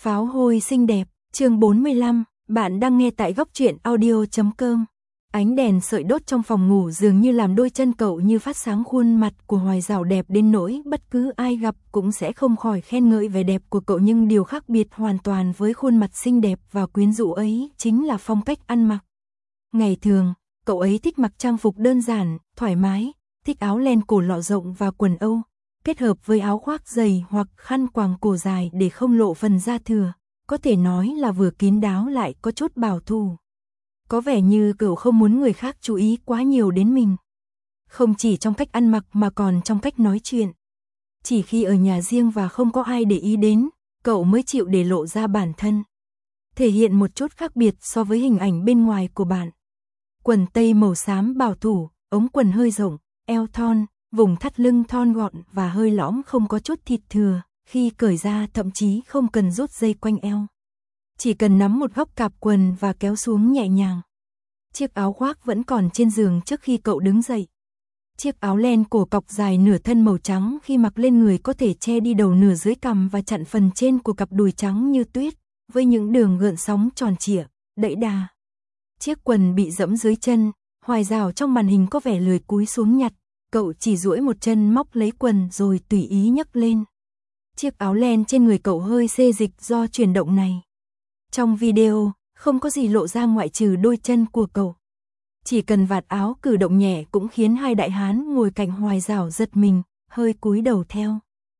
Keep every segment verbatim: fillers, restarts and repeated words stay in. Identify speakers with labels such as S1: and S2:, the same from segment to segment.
S1: Pháo hôi xinh đẹp, chương bốn mươi lăm, bạn đang nghe tại góc truyện audio chấm com. Ánh đèn sợi đốt trong phòng ngủ dường như làm đôi chân cậu như phát sáng, khuôn mặt của Hoài Dảo đẹp đến nỗi bất cứ ai gặp cũng sẽ không khỏi khen ngợi vẻ đẹp của cậu, nhưng điều khác biệt hoàn toàn với khuôn mặt xinh đẹp và quyến rũ ấy chính là phong cách ăn mặc. Ngày thường, cậu ấy thích mặc trang phục đơn giản, thoải mái, thích áo len cổ lọ rộng và quần âu, kết hợp với áo khoác dày hoặc khăn quàng cổ dài để không lộ phần da thừa, có thể nói là vừa kín đáo lại có chút bảo thủ. Có vẻ như cậu không muốn người khác chú ý quá nhiều đến mình. Không chỉ trong cách ăn mặc mà còn trong cách nói chuyện. Chỉ khi ở nhà riêng và không có ai để ý đến, cậu mới chịu để lộ ra bản thân. Thể hiện một chút khác biệt so với hình ảnh bên ngoài của bạn. Quần tây màu xám bảo thủ, ống quần hơi rộng, eo thon, vùng thắt lưng thon gọn và hơi lõm, không có chút thịt thừa, khi cởi ra thậm chí không cần rút dây quanh eo. Chỉ cần nắm một góc cạp quần và kéo xuống nhẹ nhàng. Chiếc áo khoác vẫn còn trên giường trước khi cậu đứng dậy. Chiếc áo len cổ cọc dài nửa thân màu trắng khi mặc lên người có thể che đi đầu nửa dưới cằm và chặn phần trên của cặp đùi trắng như tuyết, với những đường gợn sóng tròn trịa, đẫy đà. Chiếc quần bị dẫm dưới chân, Hoài Dảo trong màn hình có vẻ lười cúi xuống nhặt, cậu chỉ duỗi một chân móc lấy quần rồi tùy ý nhấc lên. Chiếc áo len trên người cậu hơi xê dịch do chuyển động này. Trong video, không có gì lộ ra ngoại trừ đôi chân của cậu. Chỉ cần vạt áo cử động nhẹ cũng khiến hai đại hán ngồi cạnh Hoài Dảo giật mình, hơi cúi đầu theo.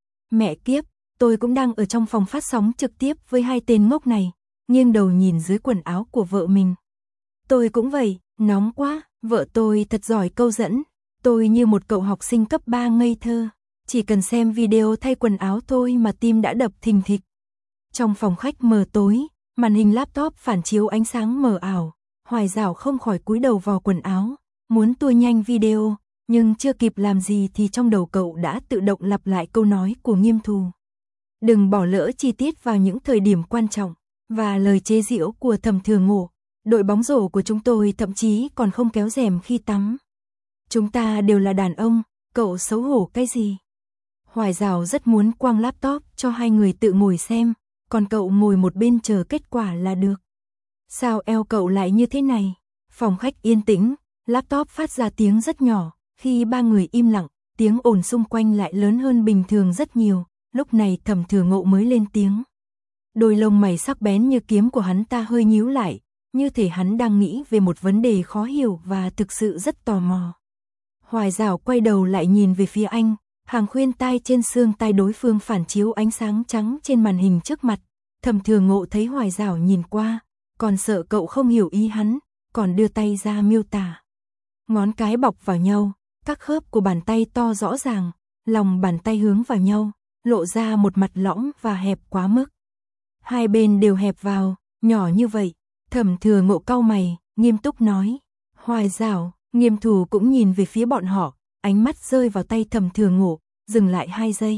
S1: Mẹ kiếp, tôi cũng đang ở trong phòng phát sóng trực tiếp với hai tên ngốc này, nghiêng đầu nhìn dưới quần áo của vợ mình. Tôi cũng vậy, nóng quá, vợ tôi thật giỏi câu dẫn, tôi như một cậu học sinh cấp ba ngây thơ, chỉ cần xem video thay quần áo thôi mà tim đã đập thình thịch. Trong phòng khách mờ tối, màn hình laptop phản chiếu ánh sáng mờ ảo, Hoài Dảo không khỏi cúi đầu vào quần áo, muốn tua nhanh video, nhưng chưa kịp làm gì thì trong đầu cậu đã tự động lặp lại câu nói của Nghiêm Thù. Đừng bỏ lỡ chi tiết vào những thời điểm quan trọng, và lời chế giễu của Thẩm Thừa Ngộ. Đội bóng rổ của chúng tôi thậm chí còn không kéo rèm khi tắm. Chúng ta đều là đàn ông, cậu xấu hổ cái gì? Hoài Dảo rất muốn quăng laptop cho hai người tự ngồi xem, còn cậu ngồi một bên chờ kết quả là được. Sao eo cậu lại như thế này? Phòng khách yên tĩnh, laptop phát ra tiếng rất nhỏ, khi ba người im lặng, tiếng ồn xung quanh lại lớn hơn bình thường rất nhiều, lúc này Thẩm Thừa Ngộ mới lên tiếng. Đôi lông mày sắc bén như kiếm của hắn ta hơi nhíu lại, như thể hắn đang nghĩ về một vấn đề khó hiểu và thực sự rất tò mò. Hoài Dảo quay đầu lại nhìn về phía anh, hàng khuyên tai trên xương tai đối phương phản chiếu ánh sáng trắng trên màn hình trước mặt. Thẩm Thừa Ngộ thấy Hoài Dảo nhìn qua, còn sợ cậu không hiểu ý hắn, còn đưa tay ra miêu tả. Ngón cái bọc vào nhau, các khớp của bàn tay to rõ ràng, lòng bàn tay hướng vào nhau, lộ ra một mặt lõm và hẹp quá mức. Hai bên đều hẹp vào, nhỏ như vậy. Thẩm Thừa Ngộ cau mày, nghiêm túc nói. Hoài Dảo, Nghiêm Thù cũng nhìn về phía bọn họ, ánh mắt rơi vào tay Thẩm Thừa Ngộ, dừng lại hai giây.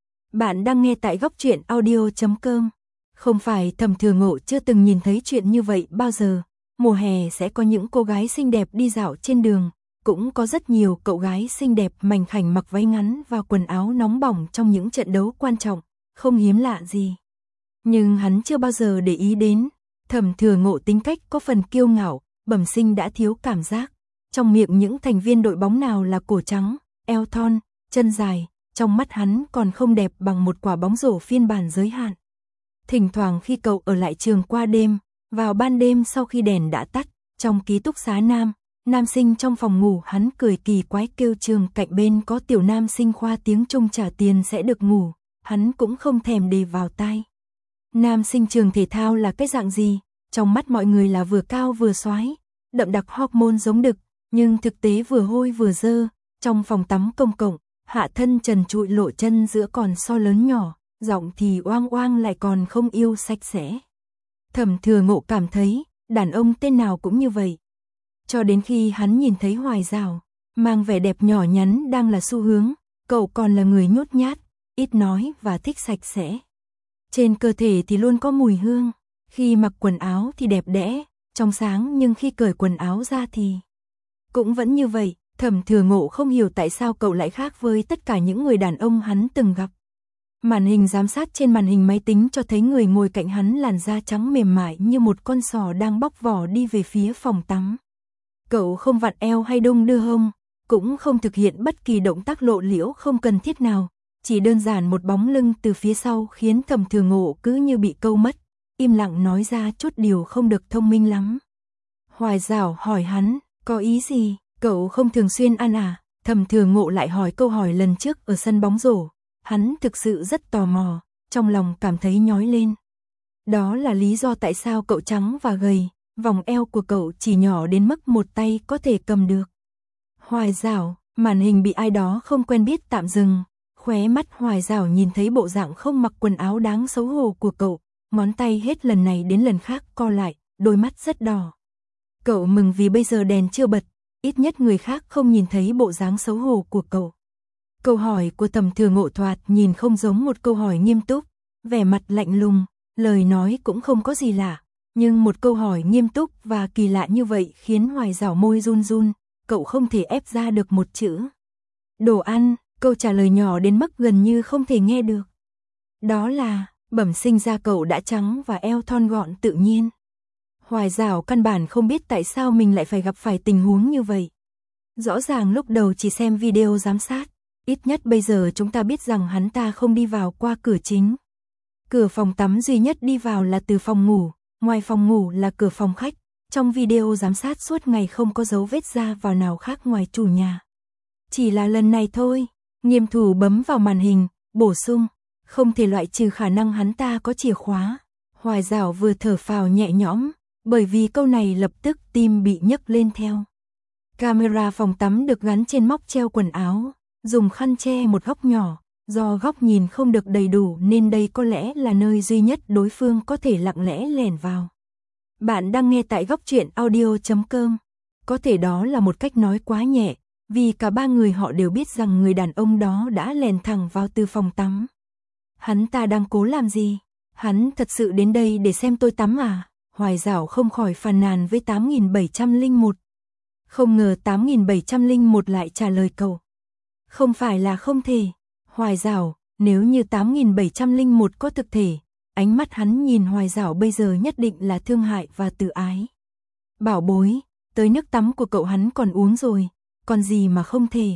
S1: Bạn đang nghe tại góc truyện audio chấm com. Không phải Thẩm Thừa Ngộ chưa từng nhìn thấy chuyện như vậy bao giờ. Mùa hè sẽ có những cô gái xinh đẹp đi dạo trên đường, cũng có rất nhiều cậu gái xinh đẹp mảnh khảnh mặc váy ngắn và quần áo nóng bỏng trong những trận đấu quan trọng, không hiếm lạ gì. Nhưng hắn chưa bao giờ để ý đến Thẩm Thừa Ngộ tính cách có phần kiêu ngạo, bẩm sinh đã thiếu cảm giác. Trong miệng những thành viên đội bóng nào là cổ trắng, eo thon, chân dài, trong mắt hắn còn không đẹp bằng một quả bóng rổ phiên bản giới hạn. Thỉnh thoảng khi cậu ở lại trường qua đêm, vào ban đêm sau khi đèn đã tắt, trong ký túc xá nam, nam sinh trong phòng ngủ hắn cười kỳ quái kêu trường cạnh bên có tiểu nam sinh khoa tiếng Trung trả tiền sẽ được ngủ, hắn cũng không thèm để vào tai. Nam sinh trường thể thao là cái dạng gì? Trong mắt mọi người là vừa cao vừa xoái, đậm đặc hormone giống đực, nhưng thực tế vừa hôi vừa dơ. Trong phòng tắm công cộng, hạ thân trần trụi lộ chân giữa còn so lớn nhỏ, giọng thì oang oang lại còn không yêu sạch sẽ. Thẩm Thừa Ngộ cảm thấy, đàn ông tên nào cũng như vậy. Cho đến khi hắn nhìn thấy Hoài Dảo, mang vẻ đẹp nhỏ nhắn đang là xu hướng, cậu còn là người nhút nhát, ít nói và thích sạch sẽ. Trên cơ thể thì luôn có mùi hương, khi mặc quần áo thì đẹp đẽ, trong sáng, nhưng khi cởi quần áo ra thì cũng vẫn như vậy. Thẩm Thừa Ngộ không hiểu tại sao cậu lại khác với tất cả những người đàn ông hắn từng gặp. Màn hình giám sát trên màn hình máy tính cho thấy người ngồi cạnh hắn làn da trắng mềm mại như một con sò đang bóc vỏ đi về phía phòng tắm. Cậu không vặn eo hay đung đưa hông, cũng không thực hiện bất kỳ động tác lộ liễu không cần thiết nào, chỉ đơn giản một bóng lưng từ phía sau khiến Thẩm Thừa Ngộ cứ như bị câu mất, im lặng nói ra chút điều không được thông minh lắm. Hoài Giảo hỏi hắn, có ý gì, cậu không thường xuyên ăn à? Thẩm Thừa Ngộ lại hỏi câu hỏi lần trước ở sân bóng rổ, hắn thực sự rất tò mò, trong lòng cảm thấy nhói lên. Đó là lý do tại sao cậu trắng và gầy, vòng eo của cậu chỉ nhỏ đến mức một tay có thể cầm được. Hoài Giảo, màn hình bị ai đó không quen biết tạm dừng, khóe mắt Hoài Giảo nhìn thấy bộ dạng không mặc quần áo đáng xấu hổ của cậu, ngón tay hết lần này đến lần khác co lại, đôi mắt rất đỏ. Cậu mừng vì bây giờ đèn chưa bật, ít nhất người khác không nhìn thấy bộ dáng xấu hổ của cậu. Câu hỏi của Thẩm Thừa Ngộ thoạt nhìn không giống một câu hỏi nghiêm túc, vẻ mặt lạnh lùng, lời nói cũng không có gì lạ, nhưng một câu hỏi nghiêm túc và kỳ lạ như vậy khiến Hoài Giảo môi run run, cậu không thể ép ra được một chữ. Đồ ăn, câu trả lời nhỏ đến mức gần như không thể nghe được. Đó là, bẩm sinh ra cậu đã trắng và eo thon gọn tự nhiên. Hoài Giảo căn bản không biết tại sao mình lại phải gặp phải tình huống như vậy. Rõ ràng lúc đầu chỉ xem video giám sát, ít nhất bây giờ chúng ta biết rằng hắn ta không đi vào qua cửa chính. Cửa phòng tắm duy nhất đi vào là từ phòng ngủ, ngoài phòng ngủ là cửa phòng khách. Trong video giám sát suốt ngày không có dấu vết ra vào nào khác ngoài chủ nhà. Chỉ là lần này thôi, Nghiêm Thủ bấm vào màn hình, bổ sung, không thể loại trừ khả năng hắn ta có chìa khóa. Hoài Giảo vừa thở phào nhẹ nhõm, bởi vì câu này lập tức tim bị nhấc lên theo. Camera phòng tắm được gắn trên móc treo quần áo, dùng khăn che một góc nhỏ, do góc nhìn không được đầy đủ nên đây có lẽ là nơi duy nhất đối phương có thể lặng lẽ lẻn vào. Bạn đang nghe tại góc truyện audio chấm com. Có thể đó là một cách nói quá nhẹ, vì cả ba người họ đều biết rằng người đàn ông đó đã lèn thẳng vào từ phòng tắm. Hắn ta đang cố làm gì? Hắn thật sự đến đây để xem tôi tắm à? Hoài Giảo không khỏi phàn nàn với tám nghìn bảy trăm lẻ một. Không ngờ tám nghìn bảy trăm lẻ một lại trả lời cậu. Không phải là không thể. Hoài Giảo, nếu như tám nghìn bảy trăm lẻ một có thực thể, ánh mắt hắn nhìn Hoài Giảo bây giờ nhất định là thương hại và tự ái. Bảo bối, tới nước tắm của cậu hắn còn uống rồi, còn gì mà không thể.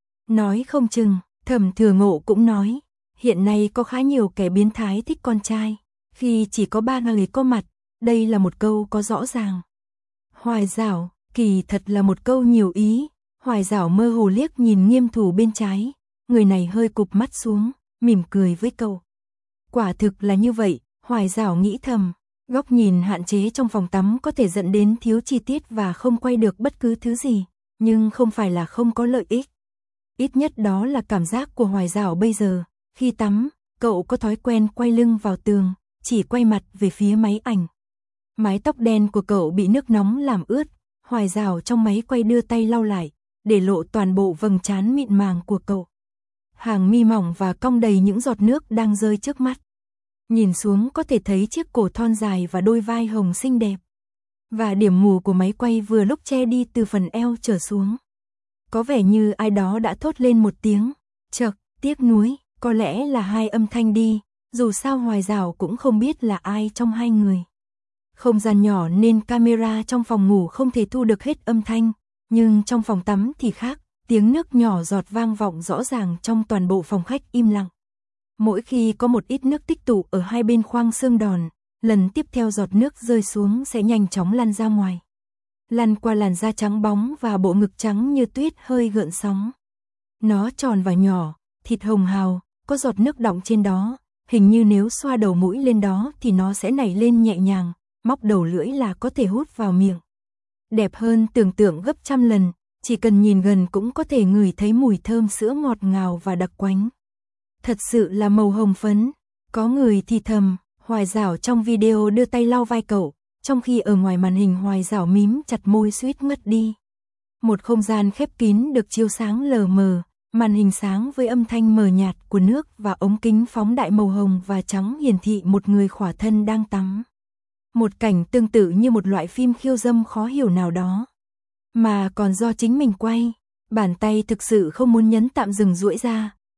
S1: Nói không chừng, Thẩm Thừa Ngộ cũng nói, hiện nay có khá nhiều kẻ biến thái thích con trai, khi chỉ có ba người có mặt, đây là một câu có rõ ràng. Hoài Giảo, kỳ thật là một câu nhiều ý, Hoài Giảo mơ hồ liếc nhìn Nghiêm Thủ bên trái, người này hơi cụp mắt xuống, mỉm cười với cậu. Quả thực là như vậy, Hoài Giảo nghĩ thầm, góc nhìn hạn chế trong phòng tắm có thể dẫn đến thiếu chi tiết và không quay được bất cứ thứ gì, nhưng không phải là không có lợi ích. Ít nhất đó là cảm giác của Hoài Giảo bây giờ, khi tắm, cậu có thói quen quay lưng vào tường, chỉ quay mặt về phía máy ảnh. Mái tóc đen của cậu bị nước nóng làm ướt, Hoài Giảo trong máy quay đưa tay lau lại, để lộ toàn bộ vầng trán mịn màng của cậu. Hàng mi mỏng và cong đầy những giọt nước đang rơi trước mắt. Nhìn xuống có thể thấy chiếc cổ thon dài và đôi vai hồng xinh đẹp. Và điểm mù của máy quay vừa lúc che đi từ phần eo trở xuống. Có vẻ như ai đó đã thốt lên một tiếng, chậc, tiếc nuối, có lẽ là hai âm thanh đi, dù sao Hoài Giảo cũng không biết là ai trong hai người. Không gian nhỏ nên camera trong phòng ngủ không thể thu được hết âm thanh, nhưng trong phòng tắm thì khác, tiếng nước nhỏ giọt vang vọng rõ ràng trong toàn bộ phòng khách im lặng. Mỗi khi có một ít nước tích tụ ở hai bên khoang xương đòn, lần tiếp theo giọt nước rơi xuống sẽ nhanh chóng lăn ra ngoài. Lăn qua làn da trắng bóng và bộ ngực trắng như tuyết hơi gợn sóng. Nó tròn và nhỏ, thịt hồng hào, có giọt nước đọng trên đó, hình như nếu xoa đầu mũi lên đó thì nó sẽ nảy lên nhẹ nhàng, móc đầu lưỡi là có thể hút vào miệng. Đẹp hơn tưởng tượng gấp trăm lần, chỉ cần nhìn gần cũng có thể ngửi thấy mùi thơm sữa ngọt ngào và đặc quánh. Thật sự là màu hồng phấn, có người thì thầm, Hoài Giảo trong video đưa tay lau vai cậu, trong khi ở ngoài màn hình Hoài Giảo mím chặt môi suýt ngất đi. Một không gian khép kín được chiếu sáng lờ mờ, màn hình sáng với âm thanh mờ nhạt của nước và ống kính phóng đại màu hồng và trắng hiển thị một người khỏa thân đang tắm. Một cảnh tương tự như một loại phim khiêu dâm khó hiểu nào đó. Mà còn do chính mình quay, bàn tay thực sự không muốn nhấn tạm dừng duỗi ra,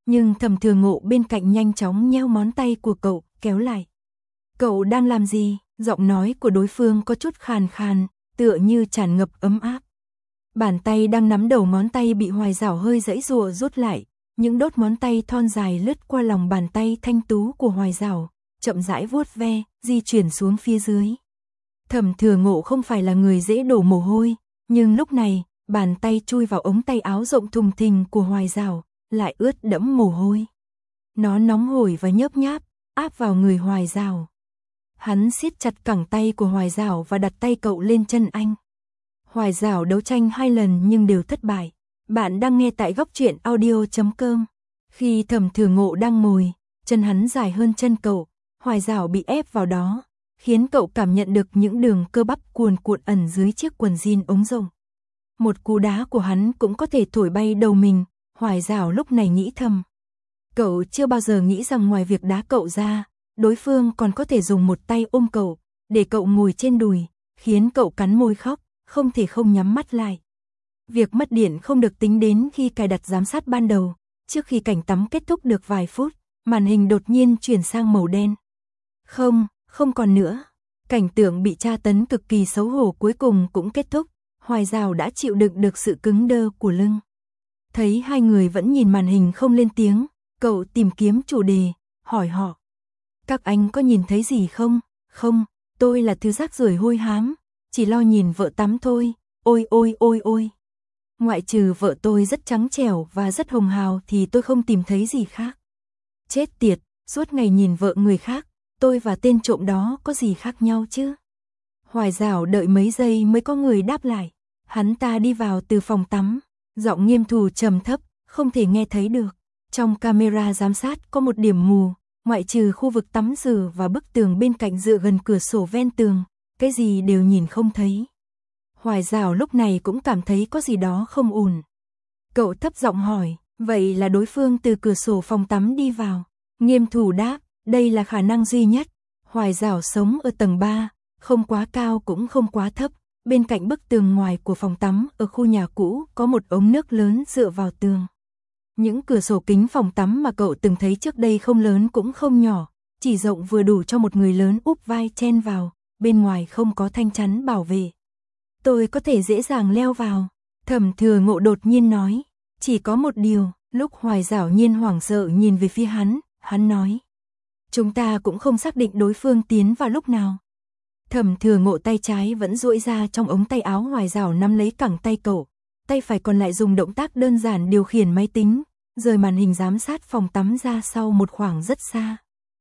S1: Nhưng Thẩm Thừa Ngộ bên cạnh nhanh chóng nheo ngón tay của cậu, kéo lại. Cậu đang làm gì? Giọng nói của đối phương có chút khàn khàn, tựa như tràn ngập ấm áp. Bàn tay đang nắm đầu ngón tay bị Hoài Giảo hơi giãy giụa rút lại, những đốt ngón tay thon dài lướt qua lòng bàn tay thanh tú của Hoài Giảo, chậm rãi vuốt ve, di chuyển xuống phía dưới. Thẩm Thừa Ngộ không phải là người dễ đổ mồ hôi, nhưng lúc này, bàn tay chui vào ống tay áo rộng thùng thình của Hoài Giảo, lại ướt đẫm mồ hôi. Nó nóng hổi và nhớp nháp, áp vào người Hoài Giảo. Hắn siết chặt cẳng tay của Hoài Giảo và đặt tay cậu lên chân anh. Hoài Giảo đấu tranh hai lần nhưng đều thất bại. Bạn đang nghe tại góc truyện audio chấm com. Khi Thẩm Thừa Ngộ đang ngồi, chân hắn dài hơn chân cậu, Hoài Giảo bị ép vào đó, khiến cậu cảm nhận được những đường cơ bắp cuồn cuộn ẩn dưới chiếc quần jean ống rộng. Một cú đá của hắn cũng có thể thổi bay đầu mình, Hoài Giảo lúc này nghĩ thầm. Cậu chưa bao giờ nghĩ rằng ngoài việc đá cậu ra, đối phương còn có thể dùng một tay ôm cậu, để cậu ngồi trên đùi, khiến cậu cắn môi khóc, không thể không nhắm mắt lại. Việc mất điện không được tính đến khi cài đặt giám sát ban đầu, trước khi cảnh tắm kết thúc được vài phút, màn hình đột nhiên chuyển sang màu đen. Không, không còn nữa. Cảnh tượng bị tra tấn cực kỳ xấu hổ cuối cùng cũng kết thúc, Hoài Giảo đã chịu đựng được sự cứng đơ của lưng. Thấy hai người vẫn nhìn màn hình không lên tiếng, cậu tìm kiếm chủ đề, hỏi họ. Các anh có nhìn thấy gì không? Không, tôi là thứ rác rưởi hôi hám, chỉ lo nhìn vợ tắm thôi, ôi ôi ôi ôi. Ngoại trừ vợ tôi rất trắng trẻo và rất hồng hào thì tôi không tìm thấy gì khác. Chết tiệt, suốt ngày nhìn vợ người khác, tôi và tên trộm đó có gì khác nhau chứ? Hoài Giảo đợi mấy giây mới có người đáp lại. Hắn ta đi vào từ phòng tắm, giọng nghiêm thù trầm thấp, không thể nghe thấy được. Trong camera giám sát có một điểm mù, ngoại trừ khu vực tắm rửa và bức tường bên cạnh dựa gần cửa sổ ven tường, cái gì đều nhìn không thấy. Hoài Giảo lúc này cũng cảm thấy có gì đó không ổn. Cậu thấp giọng hỏi, vậy là đối phương từ cửa sổ phòng tắm đi vào? Nghiêm thù đáp, đây là khả năng duy nhất. Hoài Giảo sống ở tầng ba, không quá cao cũng không quá thấp. Bên cạnh bức tường ngoài của phòng tắm ở khu nhà cũ có một ống nước lớn dựa vào tường. Những cửa sổ kính phòng tắm mà cậu từng thấy trước đây không lớn cũng không nhỏ, chỉ rộng vừa đủ cho một người lớn úp vai chen vào, bên ngoài không có thanh chắn bảo vệ. Tôi có thể dễ dàng leo vào, Thẩm Thừa Ngộ đột nhiên nói. Chỉ có một điều, lúc Hoài Giảo nhiên hoảng sợ nhìn về phía hắn, hắn nói. Chúng ta cũng không xác định đối phương tiến vào lúc nào. Thẩm Thừa Ngộ tay trái vẫn duỗi ra trong ống tay áo Hoài Giảo nắm lấy cẳng tay cậu, tay phải còn lại dùng động tác đơn giản điều khiển máy tính, rời màn hình giám sát phòng tắm ra sau một khoảng rất xa.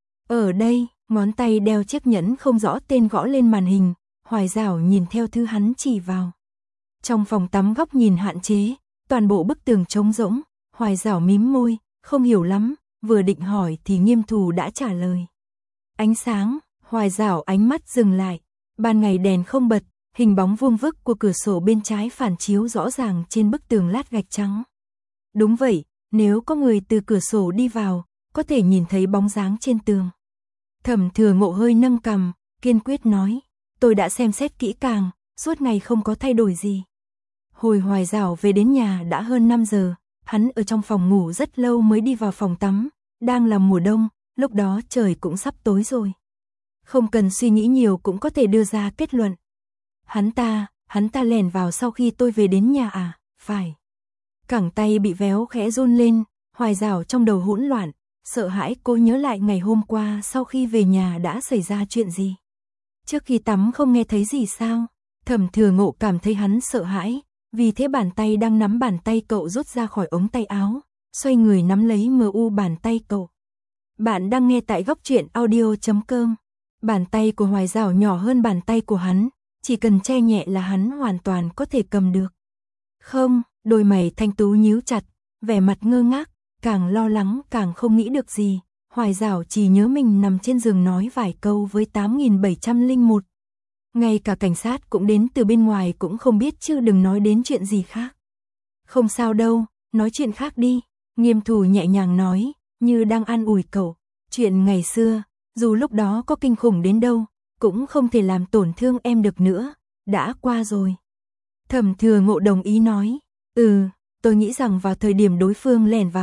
S1: Ở đây, ngón tay đeo chiếc nhẫn không rõ tên gõ lên màn hình, Hoài Giảo nhìn theo thứ hắn chỉ vào. Trong phòng tắm góc nhìn hạn chế, toàn bộ bức tường trống rỗng, Hoài Giảo mím môi, không hiểu lắm, vừa định hỏi thì Nghiêm Thù đã trả lời. Ánh sáng, Hoài Giảo ánh mắt dừng lại, ban ngày đèn không bật, hình bóng vuông vức của cửa sổ bên trái phản chiếu rõ ràng trên bức tường lát gạch trắng. Đúng vậy, nếu có người từ cửa sổ đi vào, có thể nhìn thấy bóng dáng trên tường. Thẩm Thừa Ngộ hơi nâng cằm, kiên quyết nói, tôi đã xem xét kỹ càng, suốt ngày không có thay đổi gì. Hồi Hoài Giảo về đến nhà đã hơn năm giờ, hắn ở trong phòng ngủ rất lâu mới đi vào phòng tắm, đang là mùa đông, lúc đó trời cũng sắp tối rồi. Không cần suy nghĩ nhiều cũng có thể đưa ra kết luận. Hắn ta, hắn ta lẻn vào sau khi tôi về đến nhà à, phải. Cẳng tay bị véo khẽ run lên, Hoài Giảo trong đầu hỗn loạn, sợ hãi cô nhớ lại ngày hôm qua sau khi về nhà đã xảy ra chuyện gì. Trước khi tắm không nghe thấy gì sao? Thẩm Thừa Ngộ cảm thấy hắn sợ hãi, vì thế bàn tay đang nắm bàn tay cậu rút ra khỏi ống tay áo, xoay người nắm lấy mờ u bàn tay cậu. Bạn đang nghe tại góc truyện audio chấm com. Bàn tay của Hoài Giảo nhỏ hơn bàn tay của hắn, chỉ cần che nhẹ là hắn hoàn toàn có thể cầm được. Không, đôi mày thanh tú nhíu chặt, vẻ mặt ngơ ngác, càng lo lắng càng không nghĩ được gì. Hoài Giảo chỉ nhớ mình nằm trên giường nói vài câu với tám nghìn bảy trăm lẻ một. Ngay cả cảnh sát cũng đến từ bên ngoài cũng không biết chứ đừng nói đến chuyện gì khác. Không sao đâu, nói chuyện khác đi, Nghiêm Thù nhẹ nhàng nói, như đang an ủi cậu. Chuyện ngày xưa, dù lúc đó có kinh khủng đến đâu, cũng không thể làm tổn thương em được nữa, đã qua rồi. Thẩm Thừa Ngộ đồng ý nói, ừ, tôi nghĩ rằng vào thời điểm đối phương lẻn vào,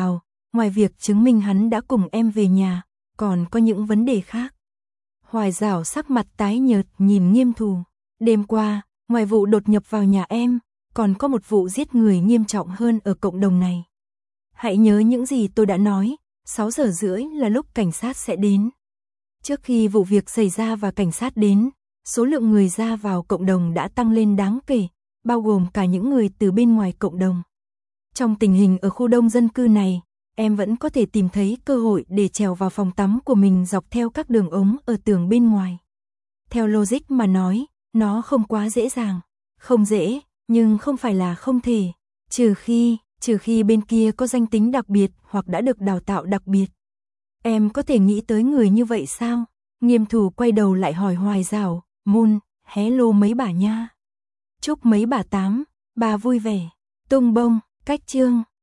S1: ngoài việc chứng minh hắn đã cùng em về nhà, còn có những vấn đề khác. Hoài Giảo sắc mặt tái nhợt nhìn Nghiêm Thù. Đêm qua, ngoài vụ đột nhập vào nhà em, còn có một vụ giết người nghiêm trọng hơn ở cộng đồng này. Hãy nhớ những gì tôi đã nói, sáu giờ rưỡi là lúc cảnh sát sẽ đến. Trước khi vụ việc xảy ra và cảnh sát đến, số lượng người ra vào cộng đồng đã tăng lên đáng kể, bao gồm cả những người từ bên ngoài cộng đồng. Trong tình hình ở khu đông dân cư này, em vẫn có thể tìm thấy cơ hội để trèo vào phòng tắm của mình dọc theo các đường ống ở tường bên ngoài. Theo logic mà nói, nó không quá dễ dàng. Không dễ, nhưng không phải là không thể. Trừ khi, trừ khi bên kia có danh tính đặc biệt hoặc đã được đào tạo đặc biệt. Em có thể nghĩ tới người như vậy sao? Nghiêm Thù quay đầu lại hỏi Hoài Giảo, Moon, hello mấy bà nha. Chúc mấy bà tám, bà vui vẻ. Tung bông, cách chương.